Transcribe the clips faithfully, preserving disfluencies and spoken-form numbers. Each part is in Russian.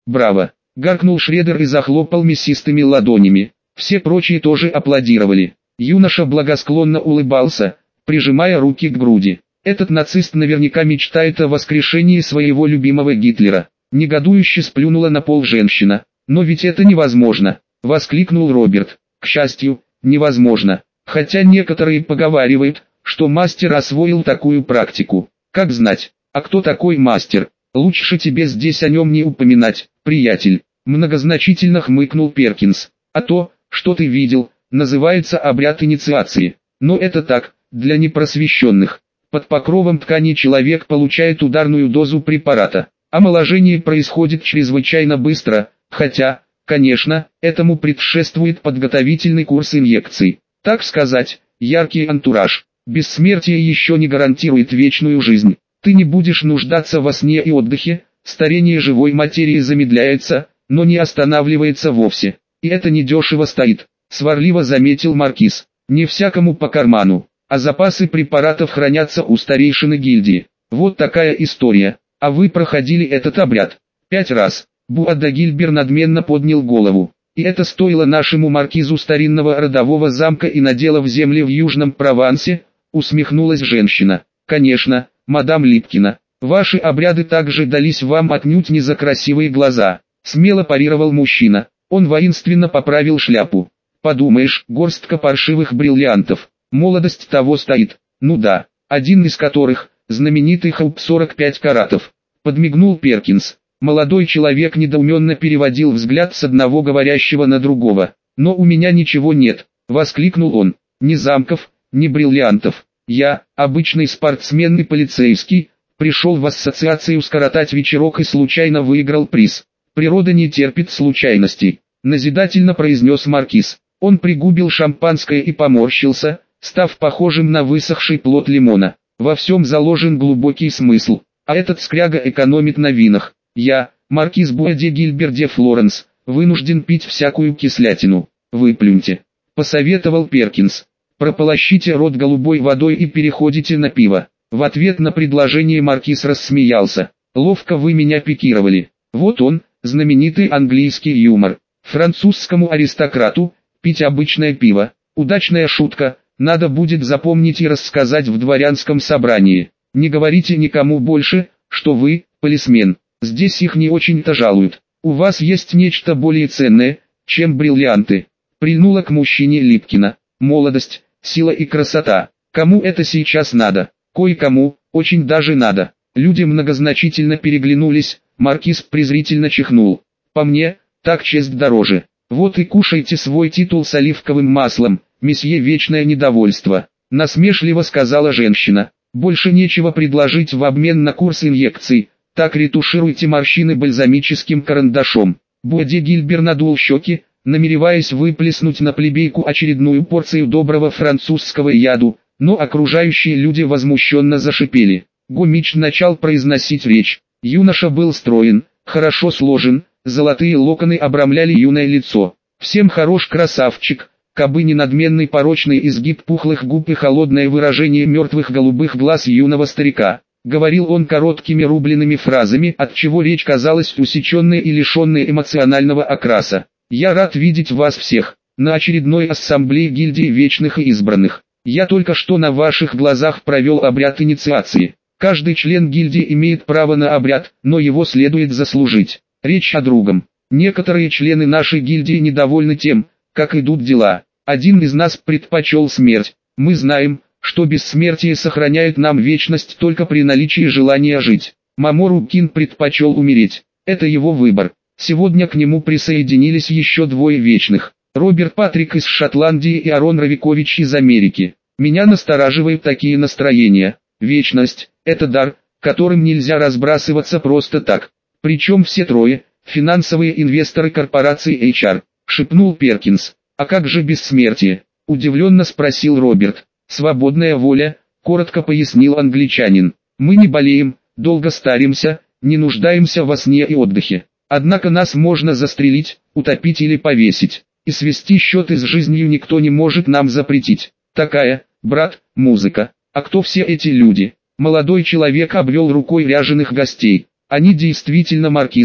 Браво! Гаркнул Шредер и захлопал мясистыми ладонями. Все прочие тоже аплодировали. Юноша благосклонно улыбался, прижимая руки к груди. Этот нацист наверняка мечтает о воскрешении своего любимого Гитлера. Негодующе сплюнула на пол женщина. Но ведь это невозможно, воскликнул Роберт. К счастью, невозможно. Хотя некоторые поговаривают, что мастер освоил такую практику. Как знать, а кто такой мастер? Лучше тебе здесь о нем не упоминать, приятель. Многозначительно хмыкнул Перкинс. А то, что ты видел, называется обряд инициации. Но это так, для непросвещенных. Под покровом ткани человек получает ударную дозу препарата. Омоложение происходит чрезвычайно быстро, хотя, конечно, этому предшествует подготовительный курс инъекций. Так сказать, яркий антураж. Бессмертие еще не гарантирует вечную жизнь. Ты не будешь нуждаться во сне и отдыхе, старение живой материи замедляется, но не останавливается вовсе. И это недешево стоит, сварливо заметил Маркиз. Не всякому по карману, а запасы препаратов хранятся у старейшины гильдии. Вот такая история. А вы проходили этот обряд? Пять раз. Буадагильбер надменно поднял голову. И это стоило нашему маркизу старинного родового замка и надела в земли в Южном Провансе, усмехнулась женщина. Конечно, мадам Липкина, ваши обряды также дались вам отнюдь не за красивые глаза, смело парировал мужчина. Он воинственно поправил шляпу. Подумаешь, горстка паршивых бриллиантов. Молодость того стоит. Ну да, один из которых, знаменитый Хоуп сорок пять каратов. Подмигнул Перкинс. Молодой человек недоуменно переводил взгляд с одного говорящего на другого. «Но у меня ничего нет», — воскликнул он. «Ни замков, ни бриллиантов. Я, обычный спортсмен и полицейский, пришел в ассоциацию скоротать вечерок и случайно выиграл приз. Природа не терпит случайностей», — назидательно произнес Маркиз. Он пригубил шампанское и поморщился, став похожим на высохший плод лимона. Во всем заложен глубокий смысл, а этот скряга экономит на винах. Я, маркиз Буадагильбер де Флоренс, вынужден пить всякую кислятину. Выплюньте, посоветовал Перкинс. Прополощите рот голубой водой и переходите на пиво. В ответ на предложение маркиз рассмеялся. Ловко вы меня пикировали. Вот он, знаменитый английский юмор. Французскому аристократу пить обычное пиво. Удачная шутка, надо будет запомнить и рассказать в дворянском собрании. Не говорите никому больше, что вы, полисмен. Здесь их не очень-то жалуют. У вас есть нечто более ценное, чем бриллианты. Прильнула к мужчине Липкина. Молодость, сила и красота. Кому это сейчас надо? Кое-кому, очень даже надо. Люди многозначительно переглянулись, маркиз презрительно чихнул. По мне, так честь дороже. Вот и кушайте свой титул с оливковым маслом, месье вечное недовольство. Насмешливо сказала женщина. Больше нечего предложить в обмен на курс инъекций. Так ретушируйте морщины бальзамическим карандашом. Буадагильбер надул щеки, намереваясь выплеснуть на плебейку очередную порцию доброго французского яду, но окружающие люди возмущенно зашипели. Гомич начал произносить речь. Юноша был строен, хорошо сложен, золотые локоны обрамляли юное лицо. Всем хорош красавчик, кабы не надменный порочный изгиб пухлых губ и холодное выражение мертвых голубых глаз юного старика. Говорил он короткими рубленными фразами, отчего речь казалась усеченной и лишенной эмоционального окраса. «Я рад видеть вас всех, на очередной ассамблее гильдии вечных и избранных. Я только что на ваших глазах провел обряд инициации. Каждый член гильдии имеет право на обряд, но его следует заслужить. Речь о другом. Некоторые члены нашей гильдии недовольны тем, как идут дела. Один из нас предпочел смерть. Мы знаем, что бессмертие сохраняет нам вечность только при наличии желания жить. Мамору Кин предпочел умереть. Это его выбор. Сегодня к нему присоединились еще двое вечных. Роберт Патрик из Шотландии и Арон Равикович из Америки. Меня настораживают такие настроения. Вечность – это дар, которым нельзя разбрасываться просто так. Причем все трое – финансовые инвесторы корпорации эйч ар, шепнул Перкинс. А как же бессмертие? Удивленно спросил Роберт. Свободная воля, коротко пояснил англичанин. Мы не болеем, долго старимся, не нуждаемся во сне и отдыхе. Однако нас можно застрелить, утопить или повесить. И свести счеты с жизнью никто не может нам запретить. Такая, брат, музыка. А кто все эти люди? Молодой человек обвел рукой ряженых гостей. Они действительно маркизы,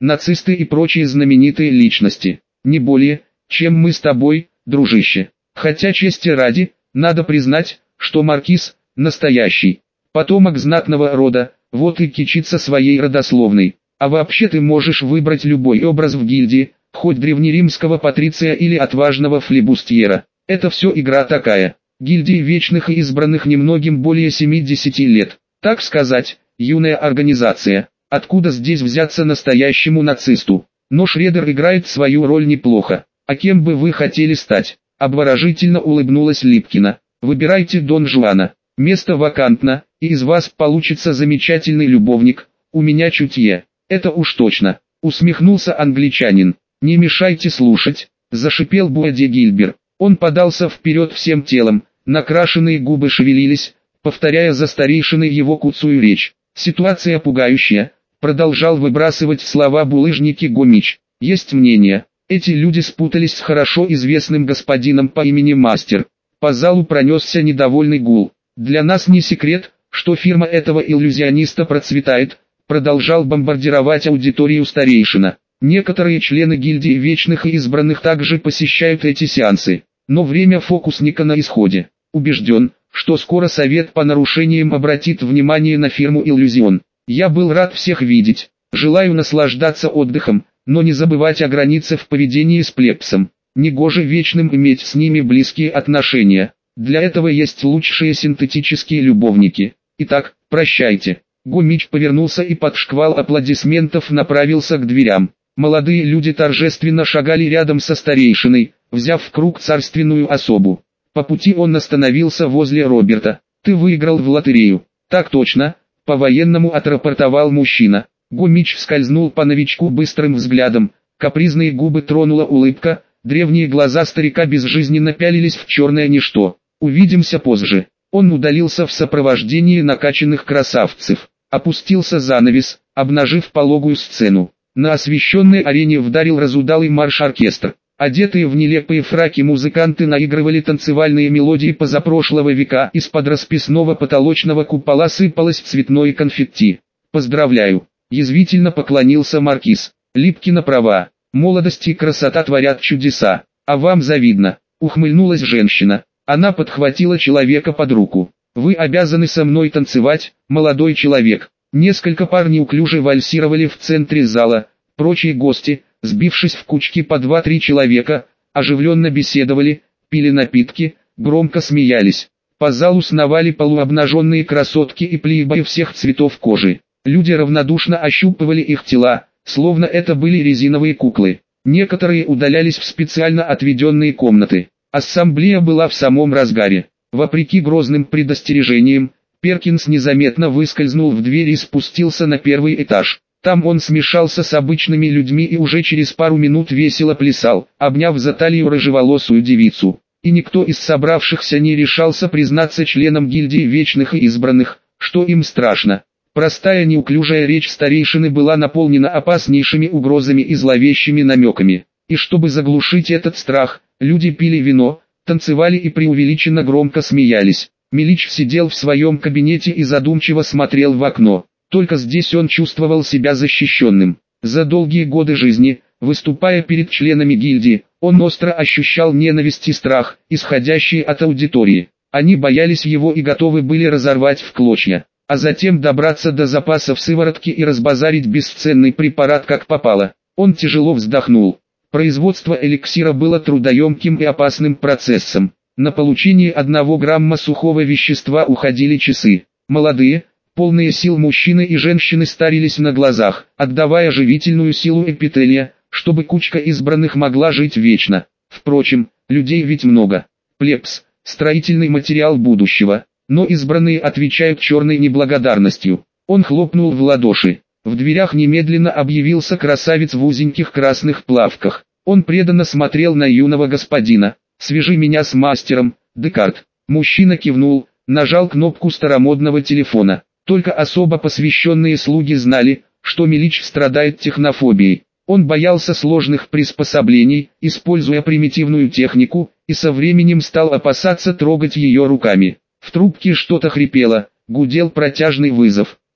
нацисты и прочие знаменитые личности. Не более, чем мы с тобой, дружище. Хотя чести ради, надо признать, что маркиз – настоящий потомок знатного рода, вот и кичится своей родословной. А вообще ты можешь выбрать любой образ в гильдии, хоть древнеримского патриция или отважного флибустьера. Это все игра такая. Гильдии вечных и избранных немногим более семидесяти лет. Так сказать, юная организация. Откуда здесь взяться настоящему нацисту? Но Шредер играет свою роль неплохо. А кем бы вы хотели стать? Обворожительно улыбнулась Липкина. Выбирайте Дон Жуана. Место вакантно, и из вас получится замечательный любовник. У меня чутье. Это уж точно. Усмехнулся англичанин. Не мешайте слушать, зашипел Буэди Гильбер. Он подался вперед всем телом, накрашенные губы шевелились, повторяя за старейшиной его куцую речь. Ситуация пугающая, продолжал выбрасывать слова булыжники Гомич. Есть мнение, эти люди спутались с хорошо известным господином по имени Мастер. По залу пронесся недовольный гул. Для нас не секрет, что фирма этого иллюзиониста процветает, продолжал бомбардировать аудиторию старейшина. Некоторые члены гильдии вечных и избранных также посещают эти сеансы, но время фокусника на исходе. Убежден, что скоро совет по нарушениям обратит внимание на фирму Иллюзион. Я был рад всех видеть, желаю наслаждаться отдыхом, но не забывать о границе в поведении с плебсом. Негоже вечным иметь с ними близкие отношения. Для этого есть лучшие синтетические любовники. Итак, прощайте. Гомич повернулся и под шквал аплодисментов направился к дверям. Молодые люди торжественно шагали рядом со старейшиной, взяв в круг царственную особу. По пути он остановился возле Роберта. «Ты выиграл в лотерею». «Так точно», — по-военному отрапортовал мужчина. Гомич скользнул по новичку быстрым взглядом, капризные губы тронула улыбка, древние глаза старика безжизненно пялились в черное ничто. «Увидимся позже». Он удалился в сопровождении накачанных красавцев. Опустился занавес, обнажив пологую сцену. На освещенной арене вдарил разудалый марш-оркестр. Одетые в нелепые фраки музыканты наигрывали танцевальные мелодии позапрошлого века. Из-под расписного потолочного купола сыпалось цветное конфетти. «Поздравляю!» — язвительно поклонился маркиз. «Липкина права. Молодость и красота творят чудеса. А вам завидно!» — ухмыльнулась женщина. Она подхватила человека под руку. «Вы обязаны со мной танцевать, молодой человек». Несколько пар неуклюже вальсировали в центре зала. Прочие гости, сбившись в кучки по два-три человека, оживленно беседовали, пили напитки, громко смеялись. По залу сновали полуобнаженные красотки и плейбои всех цветов кожи. Люди равнодушно ощупывали их тела, словно это были резиновые куклы. Некоторые удалялись в специально отведенные комнаты. Ассамблея была в самом разгаре. Вопреки грозным предостережениям, Перкинс незаметно выскользнул в дверь и спустился на первый этаж. Там он смешался с обычными людьми и уже через пару минут весело плясал, обняв за талию рыжеволосую девицу. И никто из собравшихся не решался признаться членам гильдии вечных и избранных, что им страшно. Простая неуклюжая речь старейшины была наполнена опаснейшими угрозами и зловещими намеками. И чтобы заглушить этот страх, люди пили вино, танцевали и преувеличенно громко смеялись. Милич сидел в своем кабинете и задумчиво смотрел в окно. Только здесь он чувствовал себя защищенным. За долгие годы жизни, выступая перед членами гильдии, он остро ощущал ненависть и страх, исходящие от аудитории. Они боялись его и готовы были разорвать в клочья, а затем добраться до запасов сыворотки и разбазарить бесценный препарат как попало. Он тяжело вздохнул. Производство эликсира было трудоемким и опасным процессом. На получение одного грамма сухого вещества уходили часы. Молодые, полные сил мужчины и женщины старились на глазах, отдавая живительную силу эпителия, чтобы кучка избранных могла жить вечно. Впрочем, людей ведь много. Плебс – строительный материал будущего, но избранные отвечают черной неблагодарностью. Он хлопнул в ладоши. В дверях немедленно объявился красавец в узеньких красных плавках. Он преданно смотрел на юного господина. «Свяжи меня с мастером, Декарт». Мужчина кивнул, нажал кнопку старомодного телефона. Только особо посвященные слуги знали, что Милич страдает технофобией. Он боялся сложных приспособлений, используя примитивную технику, и со временем стал опасаться трогать ее руками. В трубке что-то хрипело, гудел протяжный вызов.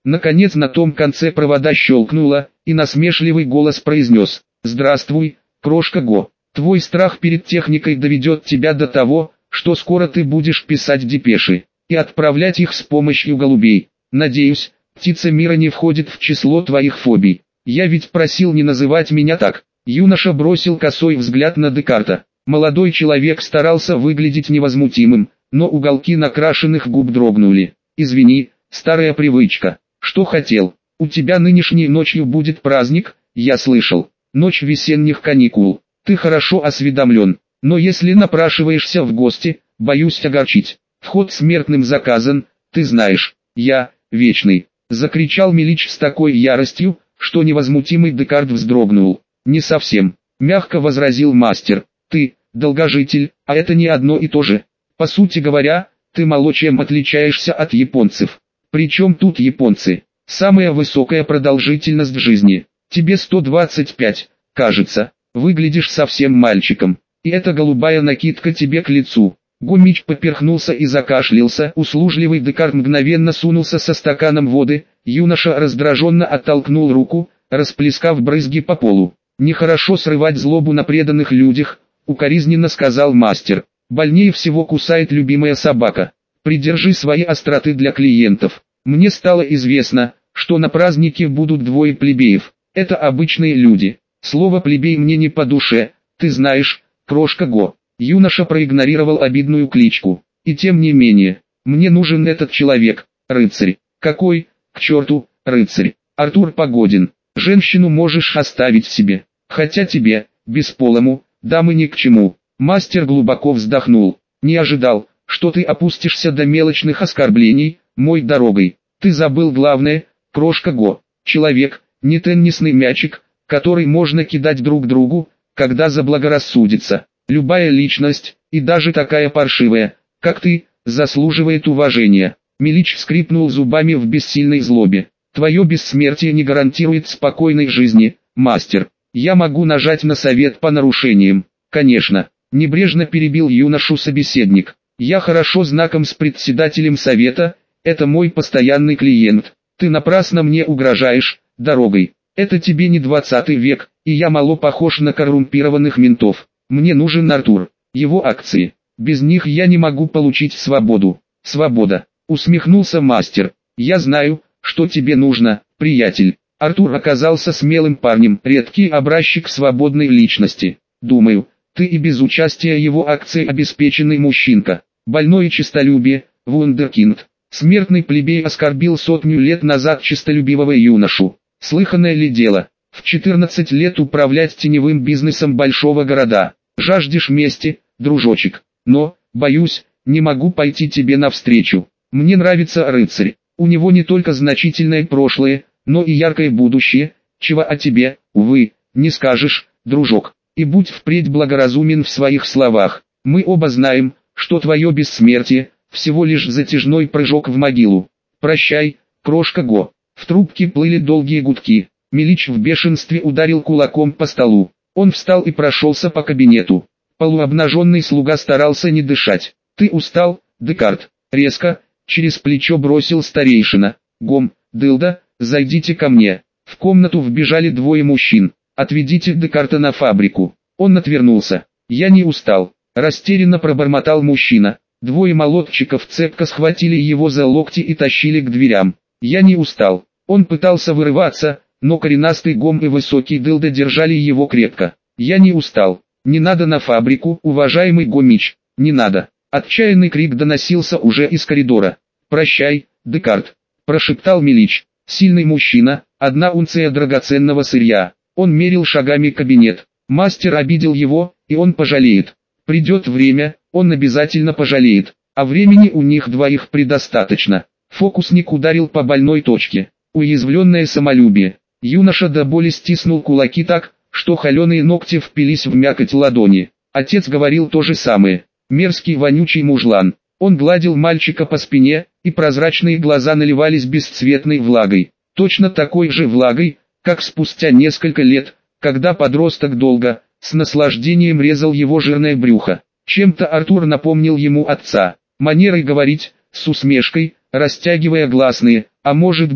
Наконец на том конце провода щелкнуло, и насмешливый голос произнес: «Здравствуй, крошка Го. Твой страх перед техникой доведет тебя до того, что скоро ты будешь писать депеши и отправлять их с помощью голубей. Надеюсь, птица мира не входит в число твоих фобий. Я ведь просил не называть меня так». Юноша бросил косой взгляд на Декарта. Молодой человек старался выглядеть невозмутимым, но уголки накрашенных губ дрогнули. «Извини, старая привычка. Что хотел? У тебя нынешней ночью будет праздник, я слышал. Ночь весенних каникул. Ты хорошо осведомлен, но если напрашиваешься в гости, боюсь огорчить. Вход смертным заказан, ты знаешь. Я, вечный», — закричал Милич с такой яростью, что невозмутимый Декарт вздрогнул. «Не совсем», — мягко возразил мастер. «Ты, долгожитель, а это не одно и то же. По сути говоря, ты мало чем отличаешься от японцев. Причем тут японцы? Самая высокая продолжительность жизни. Тебе сто двадцать пять, кажется. Выглядишь совсем мальчиком. И эта голубая накидка тебе к лицу». Гомич поперхнулся и закашлялся. Услужливый Декарт мгновенно сунулся со стаканом воды. Юноша раздраженно оттолкнул руку, расплескав брызги по полу. «Нехорошо срывать злобу на преданных людях», — укоризненно сказал мастер. «Больнее всего кусает любимая собака. Придержи свои остроты для клиентов. Мне стало известно, что на празднике будут двое плебеев. Это обычные люди. Слово «плебей» мне не по душе, ты знаешь, крошка Го». Юноша проигнорировал обидную кличку. «И тем не менее, мне нужен этот человек, рыцарь». «Какой, к черту, рыцарь? Артур Погодин. Женщину можешь оставить себе. Хотя тебе, бесполому, дамы ни к чему». Мастер глубоко вздохнул. «Не ожидал, что ты опустишься до мелочных оскорблений, мой дорогой. Ты забыл главное, крошка Го. Человек, не теннисный мячик, который можно кидать друг другу, когда заблагорассудится. Любая личность, и даже такая паршивая, как ты, заслуживает уважения». Милич скрипнул зубами в бессильной злобе. «Твое бессмертие не гарантирует спокойной жизни, мастер. Я могу нажать на совет по нарушениям». «Конечно», — небрежно перебил юношу собеседник. «Я хорошо знаком с председателем совета, это мой постоянный клиент. Ты напрасно мне угрожаешь, дорогой. Это тебе не двадцатый век, и я мало похож на коррумпированных ментов. Мне нужен Артур, его акции. Без них я не могу получить свободу». «Свобода», — усмехнулся мастер. «Я знаю, что тебе нужно, приятель». Артур оказался смелым парнем, редкий образчик свободной личности. «Думаю, ты и без участия его акций обеспеченный мужчинка. Больное честолюбие, вундеркинд». Смертный плебей оскорбил сотню лет назад честолюбивого юношу. Слыханное ли дело? В четырнадцать лет управлять теневым бизнесом большого города. Жаждешь мести, дружочек. Но, боюсь, не могу пойти тебе навстречу. Мне нравится рыцарь. У него не только значительное прошлое, но и яркое будущее, чего о тебе, увы, не скажешь, дружок. И будь впредь благоразумен в своих словах. Мы оба знаем, что твое бессмертие – всего лишь затяжной прыжок в могилу. Прощай, крошка Го». В трубке плыли долгие гудки. Милич в бешенстве ударил кулаком по столу. Он встал и прошелся по кабинету. Полуобнаженный слуга старался не дышать. «Ты устал, Декарт?» Резко, через плечо бросил старейшина. «Гом, дылда, зайдите ко мне». В комнату вбежали двое мужчин. «Отведите Декарта на фабрику». Он отвернулся. «Я не устал», растерянно пробормотал мужчина. Двое молодчиков цепко схватили его за локти и тащили к дверям. «Я не устал». Он пытался вырываться, но коренастый Гом и высокий дылда держали его крепко. «Я не устал. Не надо на фабрику, уважаемый Гомич, не надо». Отчаянный крик доносился уже из коридора. «Прощай, Декарт», прошептал Милич. Сильный мужчина, одна унция драгоценного сырья. Он мерил шагами кабинет. Мастер обидел его, и он пожалеет. Придет время, он обязательно пожалеет. А времени у них двоих предостаточно. Фокусник ударил по больной точке. Уязвленное самолюбие. Юноша до боли стиснул кулаки так, что холеные ногти впились в мякоть ладони. Отец говорил то же самое. Мерзкий вонючий мужлан. Он гладил мальчика по спине, и прозрачные глаза наливались бесцветной влагой. Точно такой же влагой, как спустя несколько лет, когда подросток долго, с наслаждением резал его жирное брюхо. Чем-то Артур напомнил ему отца. Манерой говорить, с усмешкой, растягивая гласные, а может быть,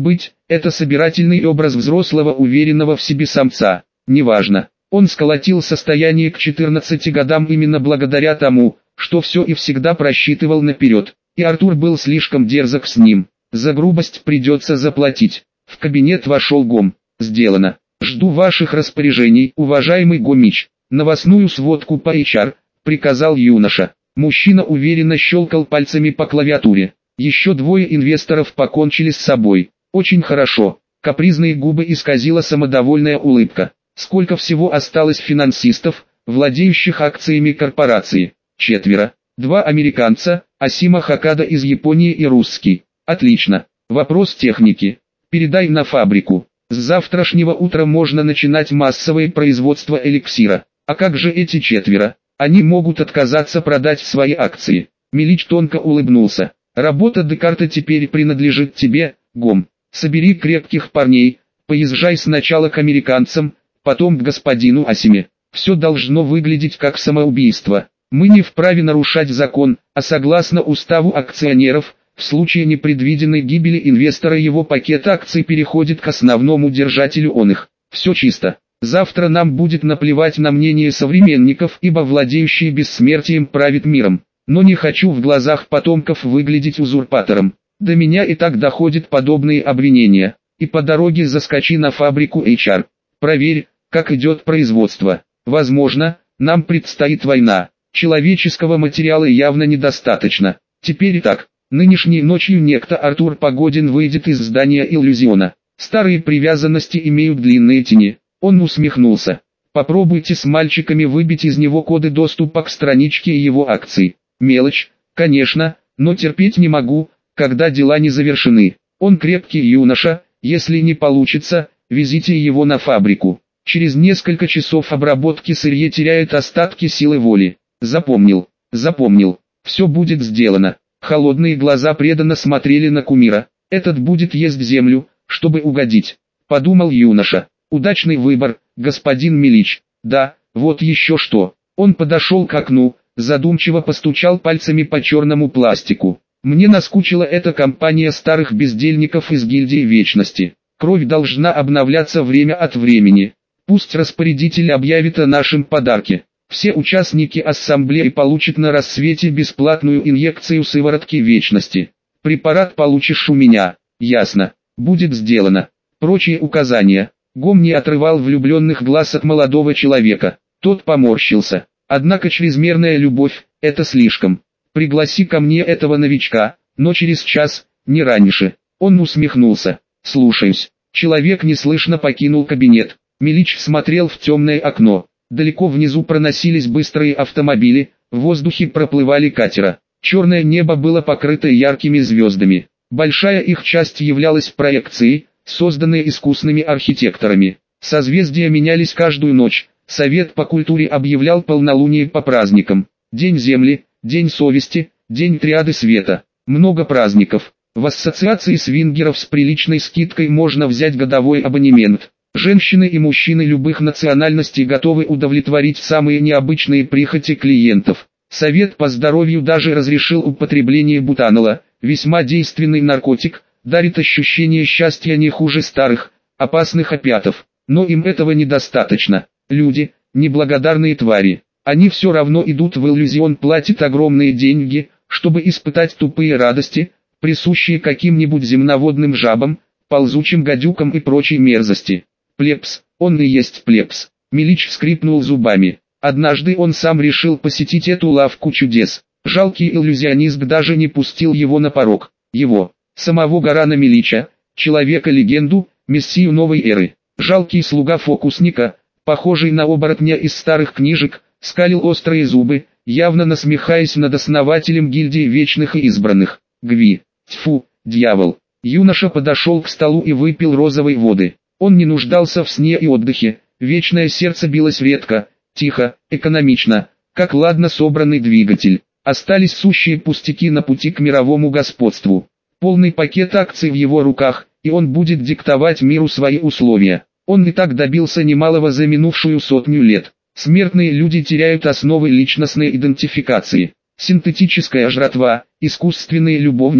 Это собирательный образ взрослого уверенного в себе самца. Неважно. Он сколотил состояние к четырнадцати годам именно благодаря тому, что все и всегда просчитывал наперед. И Артур был слишком дерзок с ним. За грубость придется заплатить. В кабинет вошел Гом. Сделано. Жду ваших распоряжений, уважаемый Гомич. Новостную сводку по эйч ар, приказал юноша. Мужчина уверенно щелкал пальцами по клавиатуре. Еще двое инвесторов покончили с собой. Очень хорошо. Капризные губы исказила самодовольная улыбка. Сколько всего осталось финансистов, владеющих акциями корпорации? Четверо. Два американца, Асима Хакада из Японии и русский. Отлично. Вопрос техники. Передай на фабрику. С завтрашнего утра можно начинать массовое производство эликсира. А как же эти четверо? Они могут отказаться продать свои акции. Милич тонко улыбнулся. Работа Декарта теперь принадлежит тебе, Гом. Собери крепких парней, поезжай сначала к американцам, потом к господину Асиме. Все должно выглядеть как самоубийство. Мы не вправе нарушать закон, а согласно уставу акционеров, в случае непредвиденной гибели инвестора его пакет акций переходит к основному держателю он их. Все чисто. Завтра нам будет наплевать на мнение современников, ибо владеющий бессмертием правит миром. Но не хочу в глазах потомков выглядеть узурпатором. До меня и так доходят подобные обвинения. И по дороге заскочи на фабрику эйч ар. Проверь, как идет производство. Возможно, нам предстоит война. Человеческого материала явно недостаточно. Теперь и так. Нынешней ночью некто Артур Погодин выйдет из здания иллюзиона. Старые привязанности имеют длинные тени. Он усмехнулся. Попробуйте с мальчиками выбить из него коды доступа к страничке его акций. Мелочь, конечно, но терпеть не могу, когда дела не завершены. Он крепкий юноша, если не получится, везите его на фабрику. Через несколько часов обработки сырье теряет остатки силы воли. Запомнил, запомнил, все будет сделано. Холодные глаза преданно смотрели на кумира. Этот будет есть землю, чтобы угодить. Подумал юноша. Удачный выбор, господин Милич. Да, вот еще что. Он подошел к окну, задумчиво постучал пальцами по черному пластику. Мне наскучила эта компания старых бездельников из гильдии Вечности. Кровь должна обновляться время от времени. Пусть распорядитель объявит о нашем подарке. Все участники ассамблеи получат на рассвете бесплатную инъекцию сыворотки Вечности. Препарат получишь у меня. Ясно. Будет сделано. Прочие указания. Гом не отрывал влюбленных глаз от молодого человека. Тот поморщился. Однако чрезмерная любовь – это слишком. Пригласи ко мне этого новичка, но через час, не раньше. Он усмехнулся. Слушаюсь. Человек неслышно покинул кабинет. Милич смотрел в темное окно. Далеко внизу проносились быстрые автомобили, в воздухе проплывали катера. Черное небо было покрыто яркими звездами. Большая их часть являлась проекцией, созданной искусными архитекторами. Созвездия менялись каждую ночь. Совет по культуре объявлял полнолуние по праздникам. День Земли, День совести, День триады света. Много праздников. В ассоциации свингеров с приличной скидкой можно взять годовой абонемент. Женщины и мужчины любых национальностей готовы удовлетворить самые необычные прихоти клиентов. Совет по здоровью даже разрешил употребление бутанола, весьма действенный наркотик, дарит ощущение счастья не хуже старых, опасных опиатов. Но им этого недостаточно. Люди, неблагодарные твари. Они все равно идут в иллюзион, платят огромные деньги, чтобы испытать тупые радости, присущие каким-нибудь земноводным жабам, ползучим гадюкам и прочей мерзости. Плебс, он и есть плебс. Милич скрипнул зубами. Однажды он сам решил посетить эту лавку чудес. Жалкий иллюзионист даже не пустил его на порог. Его, самого Горана Милича, человека-легенду, мессию новой эры. Жалкий слуга фокусника, похожий на оборотня из старых книжек, скалил острые зубы, явно насмехаясь над основателем гильдии Вечных и Избранных. Гви, тьфу, дьявол. Юноша подошел к столу и выпил розовой воды. Он не нуждался в сне и отдыхе, вечное сердце билось редко, тихо, экономично, как ладно собранный двигатель. Остались сущие пустяки на пути к мировому господству. Полный пакет акций в его руках, и он будет диктовать миру свои условия. Он и так добился немалого за минувшую сотню лет. Смертные люди теряют основы личностной идентификации. Синтетическая жратва, искусственные любовники,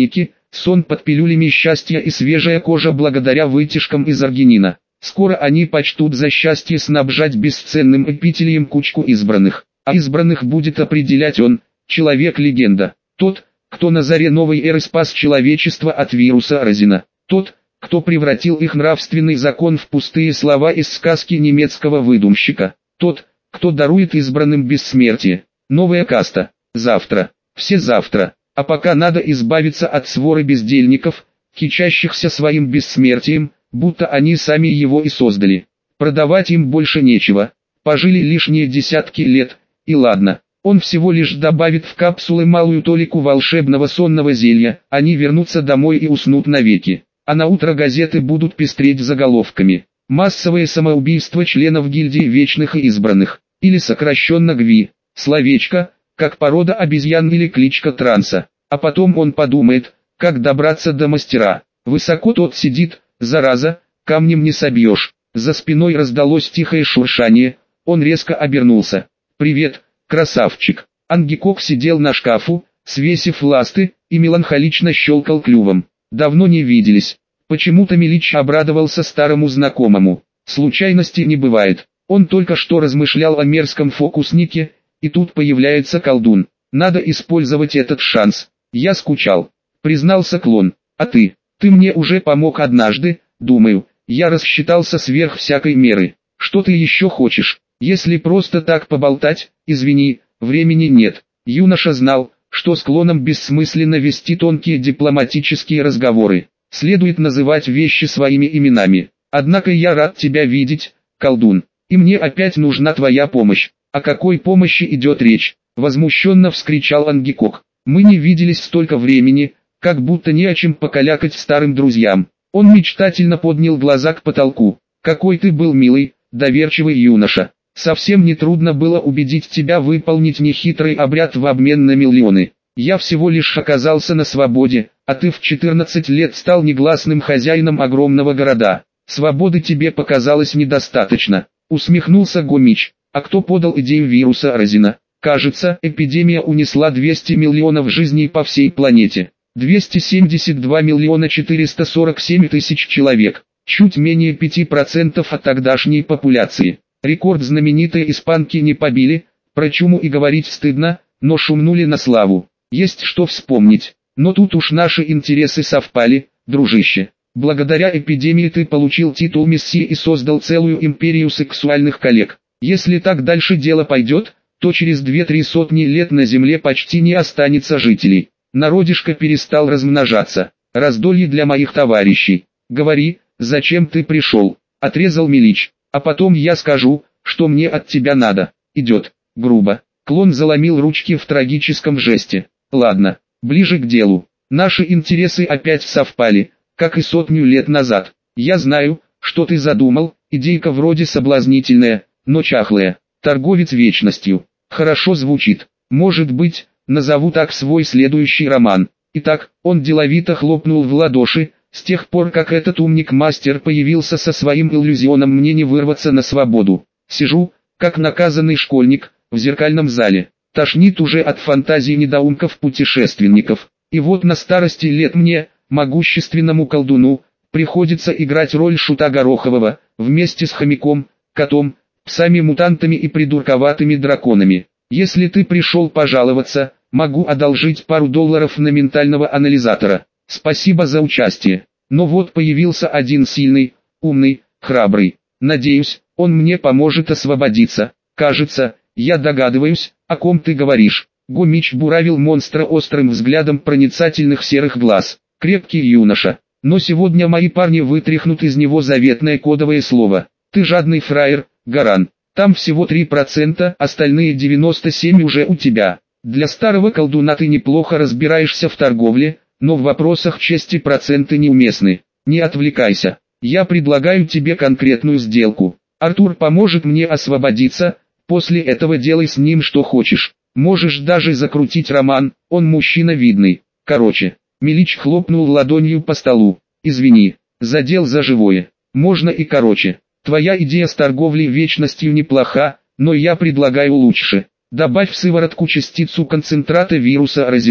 сон под пилюлями счастья и свежая кожа благодаря вытяжкам из аргинина. Скоро они почтут за счастье снабжать бесценным эпителием кучку избранных. А избранных будет определять он, человек-легенда. Тот, кто на заре новой эры спас человечество от вируса Розина. Тот, кто превратил их нравственный закон в пустые слова из сказки немецкого выдумщика. Тот, кто дарует избранным бессмертие. Новая каста. Завтра. Все завтра. А пока надо избавиться от своры бездельников, кичащихся своим бессмертием, будто они сами его и создали. Продавать им больше нечего. Пожили лишние десятки лет, и ладно. Он всего лишь добавит в капсулы малую толику волшебного сонного зелья, они вернутся домой и уснут навеки. А на утро газеты будут пестреть заголовками. Массовое самоубийство членов гильдии вечных и избранных. Или сокращенно ГВИ. Словечко, как порода обезьян или кличка транса. А потом он подумает, как добраться до мастера. Высоко тот сидит, зараза, камнем не собьешь. За спиной раздалось тихое шуршание, он резко обернулся. «Привет, красавчик!» Ангикок сидел на шкафу, свесив ласты, и меланхолично щелкал клювом. Давно не виделись. Почему-то Милич обрадовался старому знакомому. Случайности не бывает. Он только что размышлял о мерзком фокуснике, и тут появляется колдун. Надо использовать этот шанс. Я скучал, признался клон. А ты? Ты мне уже помог однажды, думаю. Я рассчитался сверх всякой меры. Что ты еще хочешь? Если просто так поболтать, извини, времени нет. Юноша знал, что с клоном бессмысленно вести тонкие дипломатические разговоры. Следует называть вещи своими именами. Однако я рад тебя видеть, колдун. И мне опять нужна твоя помощь. О какой помощи идет речь? Возмущенно вскричал Ангикок. Мы не виделись столько времени, как будто не о чем покалякать старым друзьям. Он мечтательно поднял глаза к потолку. Какой ты был милый, доверчивый юноша. Совсем не трудно было убедить тебя выполнить нехитрый обряд в обмен на миллионы. Я всего лишь оказался на свободе, а ты в четырнадцать лет стал негласным хозяином огромного города. Свободы тебе показалось недостаточно. Усмехнулся Гомич. А кто подал идею вируса Розина? Кажется, эпидемия унесла двести миллионов жизней по всей планете. двести семьдесят два миллиона четыреста сорок семь тысяч человек. Чуть менее пяти процентов от тогдашней популяции. Рекорд знаменитые испанки не побили, про чуму и говорить стыдно, но шумнули на славу. Есть что вспомнить. Но тут уж наши интересы совпали, дружище. Благодаря эпидемии ты получил титул мессии и создал целую империю сексуальных коллег. Если так дальше дело пойдет, то через две-три сотни лет на Земле почти не останется жителей. Народишко перестал размножаться. Раздолье для моих товарищей. Говори, зачем ты пришел? Отрезал Милич. А потом я скажу, что мне от тебя надо. Идет. Грубо. Клон заломил ручки в трагическом жесте. Ладно, ближе к делу. Наши интересы опять совпали, как и сотню лет назад. Я знаю, что ты задумал, идейка вроде соблазнительная, но чахлая. Торговец вечностью. Хорошо звучит. Может быть, назову так свой следующий роман. Итак, он деловито хлопнул в ладоши. С тех пор, как этот умник-мастер появился со своим иллюзионом, мне не вырваться на свободу. Сижу, как наказанный школьник, в зеркальном зале. Тошнит уже от фантазий недоумков-путешественников. И вот на старости лет мне, могущественному колдуну, приходится играть роль шута Горохового, вместе с хомяком, котом, псами-мутантами и придурковатыми драконами. Если ты пришел пожаловаться, могу одолжить пару долларов на ментального анализатора. Спасибо за участие. Но вот появился один сильный, умный, храбрый. Надеюсь, он мне поможет освободиться. Кажется, я догадываюсь, о ком ты говоришь. Гомич буравил монстра острым взглядом проницательных серых глаз. Крепкий юноша. Но сегодня мои парни вытряхнут из него заветное кодовое слово. Ты жадный фраер, Гаран. Там всего три процента, остальные девяносто семь процентов уже у тебя. Для старого колдуна ты неплохо разбираешься в торговле, но в вопросах чести проценты неуместны. Не отвлекайся. Я предлагаю тебе конкретную сделку. Артур поможет мне освободиться, после этого делай с ним что хочешь. Можешь даже закрутить роман, он мужчина видный. Короче, Милич хлопнул ладонью по столу. Извини, задел за живое. Можно и короче. Твоя идея с торговлей вечностью неплоха, но я предлагаю лучше. Добавь в сыворотку частицу концентрата вируса Розина,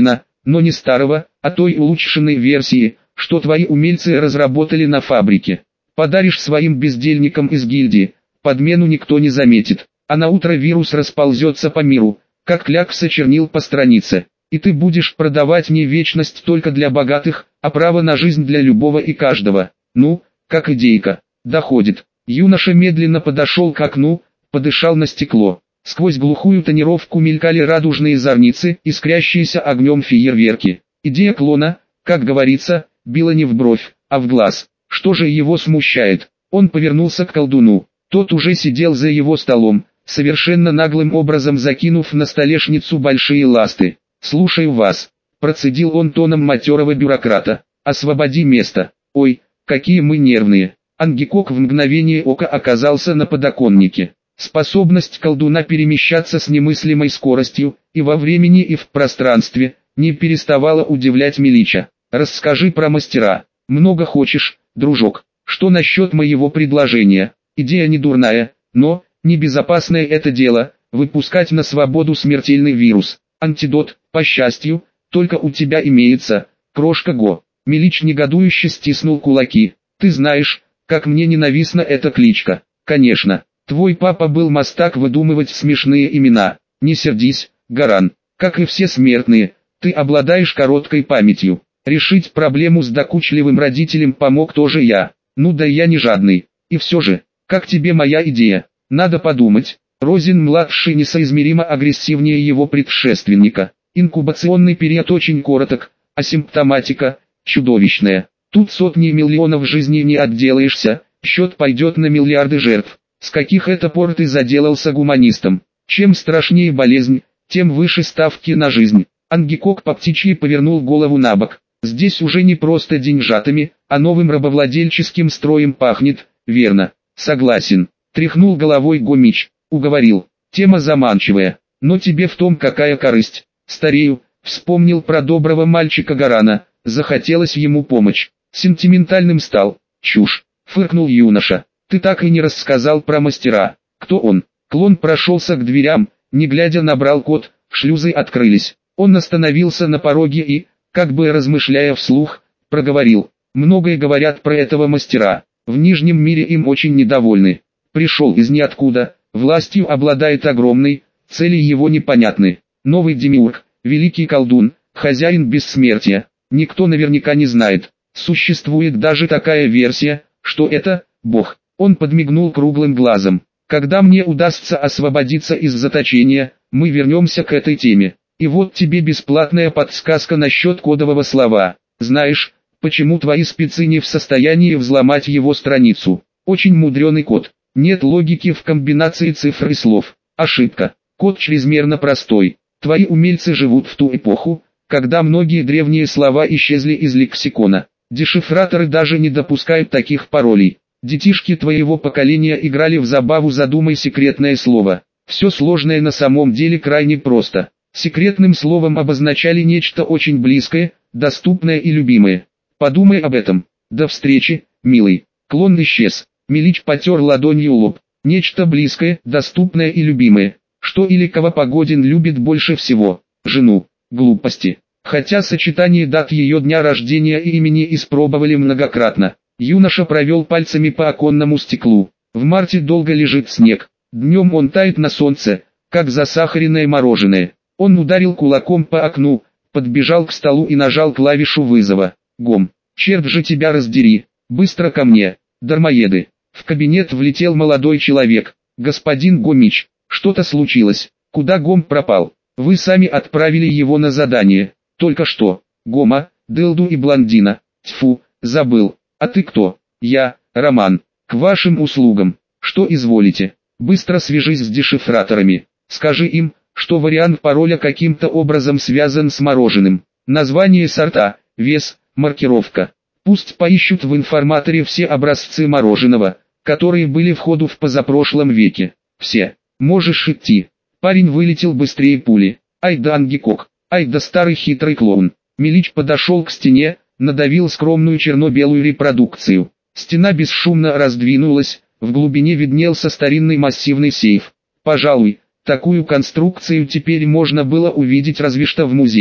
но не старого, а той улучшенной версии, что твои умельцы разработали на фабрике. Подаришь своим бездельникам из гильдии, подмену никто не заметит, а на утро вирус расползется по миру, как клякса чернил по странице. И ты будешь продавать не вечность только для богатых, а право на жизнь для любого и каждого. Ну, как идейка, доходит. Юноша медленно подошел к окну, подышал на стекло. Сквозь глухую тонировку мелькали радужные зорницы, искрящиеся огнем фейерверки. Идея клона, как говорится, била не в бровь, а в глаз. Что же его смущает? Он повернулся к колдуну. Тот уже сидел за его столом, совершенно наглым образом закинув на столешницу большие ласты. «Слушаю вас», – процедил он тоном матерого бюрократа. «Освободи место». «Ой, какие мы нервные». Ангикок в мгновение ока оказался на подоконнике. Способность колдуна перемещаться с немыслимой скоростью, и во времени, и в пространстве, не переставала удивлять Милича. «Расскажи про мастера. Много хочешь, дружок. Что насчет моего предложения? Идея не дурная, но небезопасное это дело, выпускать на свободу смертельный вирус. Антидот, по счастью, только у тебя имеется, крошка Го». Милич негодующе стиснул кулаки. «Ты знаешь, как мне ненавистна эта кличка». «Конечно, твой папа был мастак выдумывать смешные имена. Не сердись, Гаран, как и все смертные, ты обладаешь короткой памятью. Решить проблему с докучливым родителем помог тоже я. Ну да я не жадный. И все же, как тебе моя идея? Надо подумать». Розин-младший несоизмеримо агрессивнее его предшественника. Инкубационный период очень короток, а симптоматика чудовищная. Тут сотни миллионов жизней не отделаешься, счет пойдет на миллиарды жертв. С каких это пор ты заделался гуманистом? Чем страшнее болезнь, тем выше ставки на жизнь. Ангикок по птичьи повернул голову на бок. Здесь уже не просто деньжатами, а новым рабовладельческим строем пахнет, верно? Согласен. Тряхнул головой Гомич. Уговорил. Тема заманчивая. Но тебе в том какая корысть? Старею, вспомнил про доброго мальчика Гарана, захотелось ему помочь. Сентиментальным стал. Чушь. Фыркнул юноша. Ты так и не рассказал про мастера. Кто он? Клон прошелся к дверям, не глядя набрал код, шлюзы открылись. Он остановился на пороге и, как бы размышляя вслух, проговорил. Многое говорят про этого мастера. В Нижнем мире им очень недовольны. Пришел из ниоткуда. Властью обладает огромной, цели его непонятны. Новый демиург, великий колдун, хозяин бессмертия. Никто наверняка не знает. Существует даже такая версия, что это Бог. Он подмигнул круглым глазом. Когда мне удастся освободиться из заточения, мы вернемся к этой теме. И вот тебе бесплатная подсказка насчет кодового слова. Знаешь, почему твои спецы не в состоянии взломать его страницу? Очень мудреный код. Нет логики в комбинации цифр и слов. Ошибка. Код чрезмерно простой. Твои умельцы живут в ту эпоху, когда многие древние слова исчезли из лексикона. Дешифраторы даже не допускают таких паролей. Детишки твоего поколения играли в забаву «Задумай секретное слово». Все сложное на самом деле крайне просто. Секретным словом обозначали нечто очень близкое, доступное и любимое. Подумай об этом. До встречи, милый. Клон исчез. Милич потер ладонью лоб. Нечто близкое, доступное и любимое. Что или кого Погодин любит больше всего? Жену. Глупости. Хотя сочетание дат ее дня рождения и имени испробовали многократно. Юноша провел пальцами по оконному стеклу. В марте долго лежит снег. Днем он тает на солнце, как засахаренное мороженое. Он ударил кулаком по окну, подбежал к столу и нажал клавишу вызова. Гом. Черт же тебя раздери. Быстро ко мне. Дармоеды. В кабинет влетел молодой человек. Господин Гомич, что-то случилось. Куда Гом пропал? Вы сами отправили его на задание. Только что. Гома, Дылду и блондина. Тьфу, забыл. А ты кто? Я, Роман. К вашим услугам. Что изволите? Быстро свяжись с дешифраторами. Скажи им, что вариант пароля каким-то образом связан с мороженым. Название сорта, вес, маркировка. Пусть поищут в информаторе все образцы мороженого, которые были в ходу в позапрошлом веке. Все. Можешь идти. Парень вылетел быстрее пули. Ай да Ангикок. Ай да старый хитрый клоун. Милич подошел к стене, надавил скромную черно-белую репродукцию. Стена бесшумно раздвинулась, в глубине виднелся старинный массивный сейф. Пожалуй, такую конструкцию теперь можно было увидеть разве что в музее.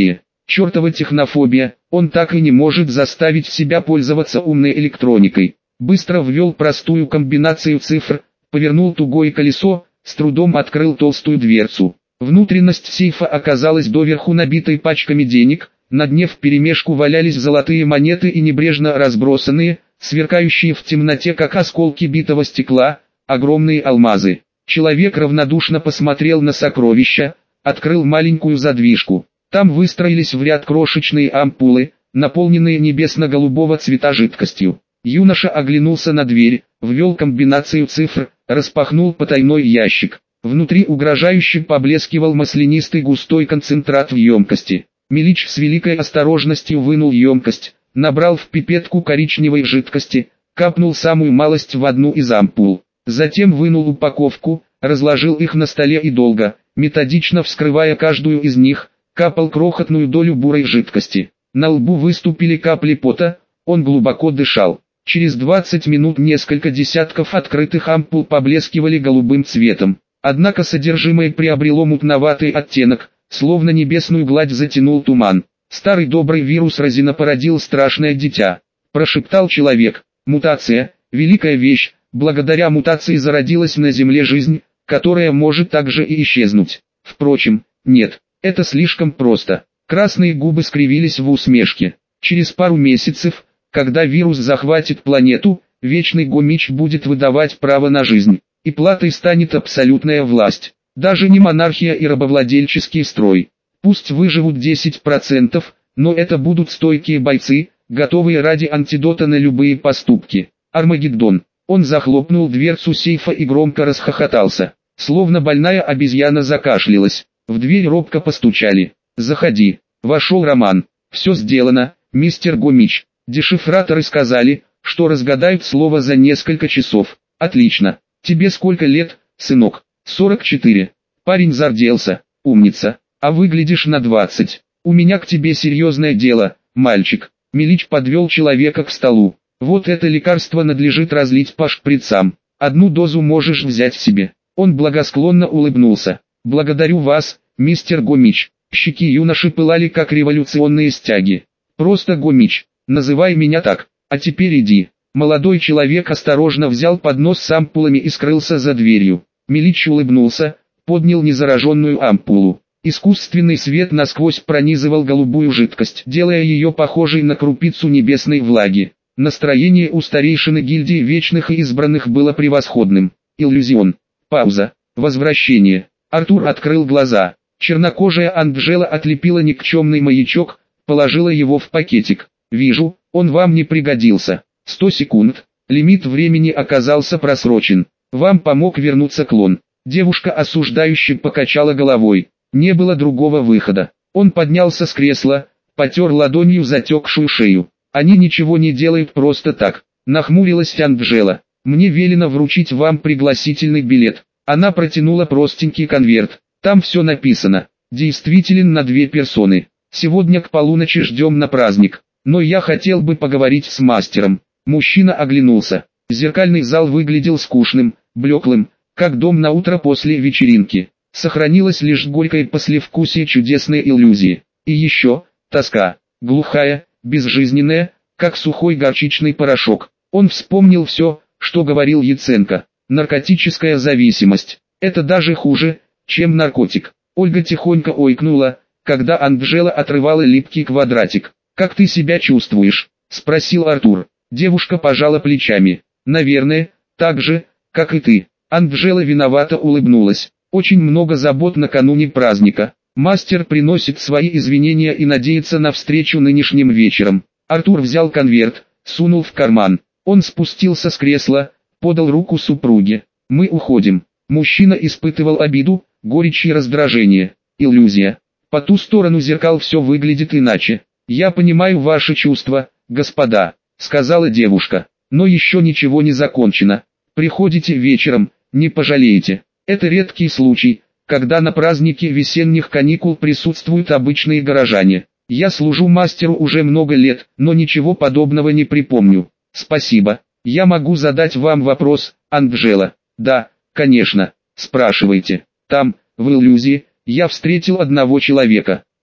Чертова технофобия, он так и не может заставить себя пользоваться умной электроникой. Быстро ввел простую комбинацию цифр, повернул тугое колесо, с трудом открыл толстую дверцу. Внутренность сейфа оказалась доверху набитой пачками денег, на дне вперемешку валялись золотые монеты и небрежно разбросанные, сверкающие в темноте как осколки битого стекла, огромные алмазы. Человек равнодушно посмотрел на сокровища, открыл маленькую задвижку. Там выстроились в ряд крошечные ампулы, наполненные небесно-голубого цвета жидкостью. Юноша оглянулся на дверь, ввел комбинацию цифр, распахнул потайной ящик. Внутри угрожающе поблескивал маслянистый густой концентрат в емкости. Милич с великой осторожностью вынул емкость, набрал в пипетку коричневой жидкости, капнул самую малость в одну из ампул. Затем вынул упаковку, разложил их на столе и долго, методично вскрывая каждую из них, капал крохотную долю бурой жидкости. На лбу выступили капли пота, он глубоко дышал. Через двадцать минут несколько десятков открытых ампул поблескивали голубым цветом. Однако содержимое приобрело мутноватый оттенок, словно небесную гладь затянул туман. «Старый добрый вирус разина породил страшное дитя», – прошептал человек. «Мутация – великая вещь, благодаря мутации зародилась на Земле жизнь, которая может также и исчезнуть. Впрочем, нет, это слишком просто». Красные губы скривились в усмешке. «Через пару месяцев, когда вирус захватит планету, Вечный Гомич будет выдавать право на жизнь. И платой станет абсолютная власть. Даже не монархия и рабовладельческий строй. Пусть выживут десять процентов, но это будут стойкие бойцы, готовые ради антидота на любые поступки. Армагеддон». Он захлопнул дверцу сейфа и громко расхохотался. Словно больная обезьяна закашлялась. В дверь робко постучали. «Заходи». Вошел Роман. «Все сделано, мистер Гомич. Дешифраторы сказали, что разгадают слово за несколько часов». «Отлично. Тебе сколько лет, сынок?» «сорок четыре. Парень зарделся. «Умница. А выглядишь на двадцать. У меня к тебе серьезное дело, мальчик». Милич подвел человека к столу. «Вот это лекарство надлежит разлить по шприцам. Одну дозу можешь взять себе». Он благосклонно улыбнулся. «Благодарю вас, мистер Гомич». Щеки юноши пылали как революционные стяги. «Просто Гомич. Называй меня так. А теперь иди». Молодой человек осторожно взял поднос с ампулами и скрылся за дверью. Милич улыбнулся, поднял незараженную ампулу. Искусственный свет насквозь пронизывал голубую жидкость, делая ее похожей на крупицу небесной влаги. Настроение у старейшины гильдии Вечных и Избранных было превосходным. Иллюзион. Пауза. Возвращение. Артур открыл глаза. Чернокожая Анджела отлепила никчемный маячок, положила его в пакетик. «Вижу, он вам не пригодился. сто секунд. Лимит времени оказался просрочен. Вам помог вернуться клон». Девушка осуждающе покачала головой. Не было другого выхода. Он поднялся с кресла, потер ладонью затекшую шею. «Они ничего не делают просто так», — нахмурилась Анджела. «Мне велено вручить вам пригласительный билет». Она протянула простенький конверт. Там все написано. Действителен на две персоны. Сегодня к полуночи ждем на праздник. Но я хотел бы поговорить с мастером. Мужчина оглянулся. Зеркальный зал выглядел скучным, блеклым, как дом на утро после вечеринки. Сохранилось лишь горькое послевкусие чудесной иллюзии. И еще, тоска, глухая, безжизненная, как сухой горчичный порошок. Он вспомнил все, что говорил Яценко. Наркотическая зависимость. Это даже хуже, чем наркотик. Ольга тихонько ойкнула, когда Анджела отрывала липкий квадратик. «Как ты себя чувствуешь?» – спросил Артур. Девушка пожала плечами. «Наверное, так же, как и ты». Анджела виновато улыбнулась. «Очень много забот накануне праздника. Мастер приносит свои извинения и надеется на встречу нынешним вечером». Артур взял конверт, сунул в карман. Он спустился с кресла, подал руку супруге. «Мы уходим». Мужчина испытывал обиду, горечь и раздражение. Иллюзия. По ту сторону зеркал все выглядит иначе. «Я понимаю ваши чувства, господа», — сказала девушка. «Но еще ничего не закончено. Приходите вечером, не пожалеете. Это редкий случай, когда на празднике весенних каникул присутствуют обычные горожане. Я служу мастеру уже много лет, но ничего подобного не припомню». «Спасибо. Я могу задать вам вопрос, Анджела?» «Да, конечно. Спрашивайте». «Там, в иллюзии, я встретил одного человека.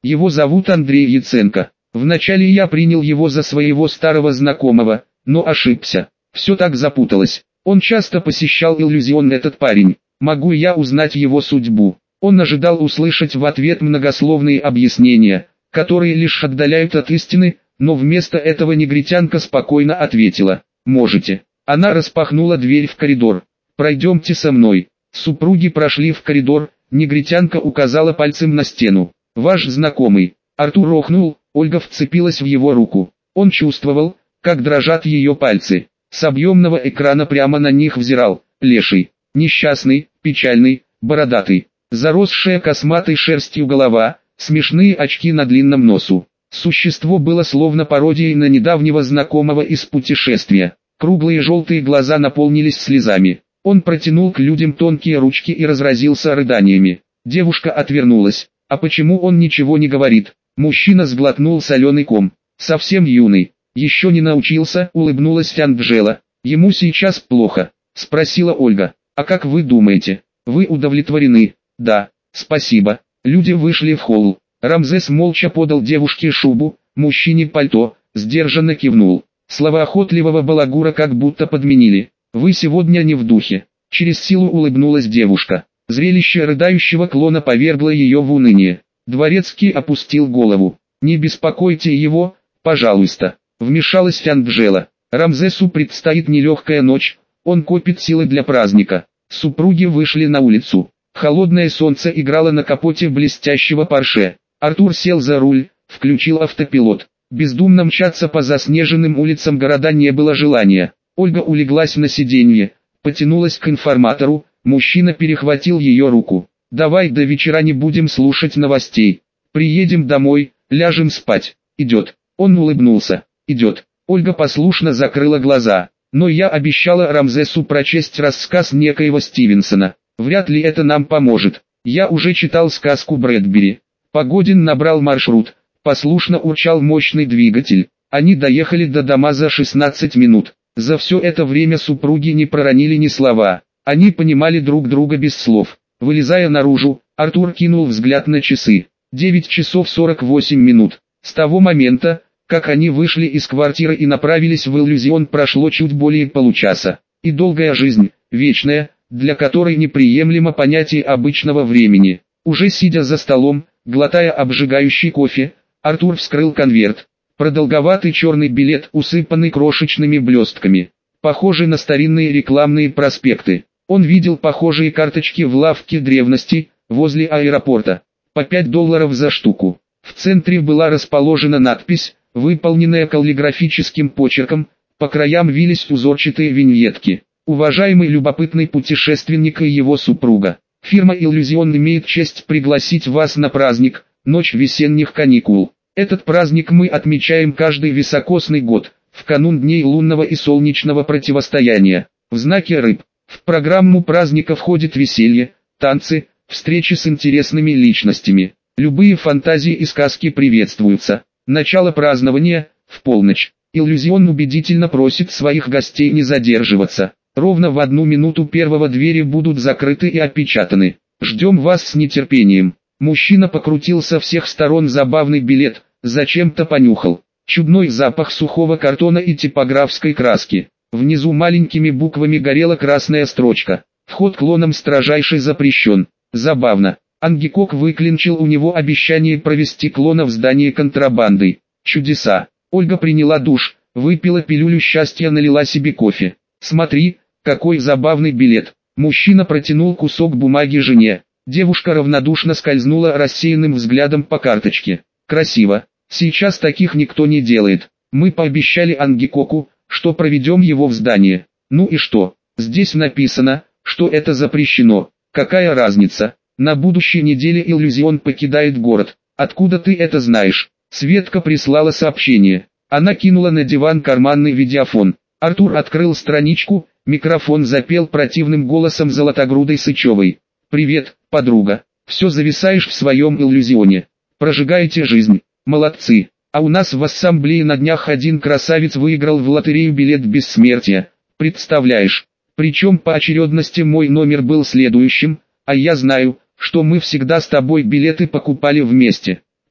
Его зовут Андрей Яценко. Вначале я принял его за своего старого знакомого, но ошибся. Все так запуталось. Он часто посещал иллюзион, этот парень. Могу я узнать его судьбу? Он ожидал услышать в ответ многословные объяснения, которые лишь отдаляют от истины, но вместо этого негритянка спокойно ответила: «Можете». Она распахнула дверь в коридор. «Пройдемте со мной». Супруги прошли в коридор, негритянка указала пальцем на стену. «Ваш знакомый». Артур охнул, Ольга вцепилась в его руку. Он чувствовал, как дрожат ее пальцы. С объемного экрана прямо на них взирал леший. Несчастный, печальный, бородатый. Заросшая косматой шерстью голова, смешные очки на длинном носу. Существо было словно пародией на недавнего знакомого из путешествия. Круглые желтые глаза наполнились слезами. Он протянул к людям тонкие ручки и разразился рыданиями. Девушка отвернулась. А почему он ничего не говорит? Мужчина сглотнул соленый ком. Совсем юный. Еще не научился, улыбнулась Анжела. Ему сейчас плохо? Спросила Ольга. А как вы думаете? Вы удовлетворены? Да, спасибо. Люди вышли в холл. Рамзес молча подал девушке шубу, мужчине пальто, сдержанно кивнул. Слова охотливого балагура как будто подменили. Вы сегодня не в духе. Через силу улыбнулась девушка. Зрелище рыдающего клона повергло ее в уныние. Дворецкий опустил голову. Не беспокойте его, пожалуйста. Вмешалась Анжела. Рамзесу предстоит нелегкая ночь, он копит силы для праздника. Супруги вышли на улицу. Холодное солнце играло на капоте блестящего Порше. Артур сел за руль, включил автопилот. Бездумно мчаться по заснеженным улицам города не было желания. Ольга улеглась на сиденье, потянулась к информатору, мужчина перехватил ее руку. «Давай до вечера не будем слушать новостей. Приедем домой, ляжем спать. Идет». Он улыбнулся. «Идет». Ольга послушно закрыла глаза. «Но я обещала Рамзесу прочесть рассказ некоего Стивенсона. Вряд ли это нам поможет. Я уже читал сказку Брэдбери». Погодин набрал маршрут. Послушно урчал мощный двигатель. Они доехали до дома за шестнадцать минут. За все это время супруги не проронили ни слова. Они понимали друг друга без слов. Вылезая наружу, Артур кинул взгляд на часы. девять часов сорок восемь минут. С того момента, как они вышли из квартиры и направились в иллюзион, прошло чуть более получаса. И долгая жизнь, вечная, для которой неприемлемо понятие обычного времени. Уже сидя за столом, глотая обжигающий кофе, Артур вскрыл конверт. Продолговатый черный билет, усыпанный крошечными блестками. Похожий на старинные рекламные проспекты. Он видел похожие карточки в лавке древностей, возле аэропорта. По пять долларов за штуку. В центре была расположена надпись, выполненная каллиграфическим почерком, по краям вились узорчатые виньетки. Уважаемый любопытный путешественник и его супруга. Фирма «Иллюзион» имеет честь пригласить вас на праздник, ночь весенних каникул. Этот праздник мы отмечаем каждый високосный год, в канун дней лунного и солнечного противостояния. В знаке рыб. В программу праздника входит веселье, танцы, встречи с интересными личностями. Любые фантазии и сказки приветствуются. Начало празднования – в полночь. Иллюзион убедительно просит своих гостей не задерживаться. Ровно в одну минуту первого двери будут закрыты и опечатаны. Ждем вас с нетерпением. Мужчина покрутил со всех сторон забавный билет, зачем-то понюхал. Чудной запах сухого картона и типографской краски. Внизу маленькими буквами горела красная строчка. Вход клонам строжайше запрещен. Забавно. Ангикок выклинчил у него обещание провести клона в здание контрабандой. Чудеса. Ольга приняла душ, выпила пилюлю счастья, налила себе кофе. Смотри, какой забавный билет. Мужчина протянул кусок бумаги жене. Девушка равнодушно скользнула рассеянным взглядом по карточке. Красиво. Сейчас таких никто не делает. Мы пообещали Ангикоку, что проведем его в здание. Ну и что? Здесь написано, что это запрещено. Какая разница? На будущей неделе Иллюзион покидает город. Откуда ты это знаешь? Светка прислала сообщение. Она кинула на диван карманный видеофон. Артур открыл страничку, микрофон запел противным голосом золотогрудой Сычевой. «Привет, подруга. Все зависаешь в своем иллюзионе. Прожигаете жизнь. Молодцы. А у нас в ассамблее на днях один красавец выиграл в лотерею билет бессмертия. Представляешь? Причем по очередности мой номер был следующим, а я знаю, что мы всегда с тобой билеты покупали вместе.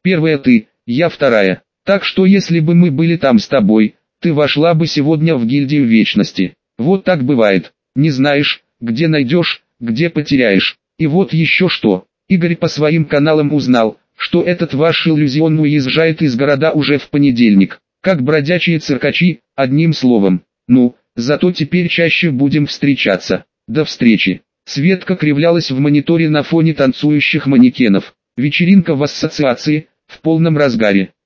Первая ты, я вторая. Так что если бы мы были там с тобой, ты вошла бы сегодня в гильдию вечности. Вот так бывает. Не знаешь, где найдешь, где потеряешь. И вот еще что. Игорь по своим каналам узнал, что этот ваш иллюзион уезжает из города уже в понедельник. Как бродячие циркачи, одним словом. Ну, зато теперь чаще будем встречаться. До встречи. Светка кривлялась в мониторе на фоне танцующих манекенов. Вечеринка в ассоциации, в полном разгаре.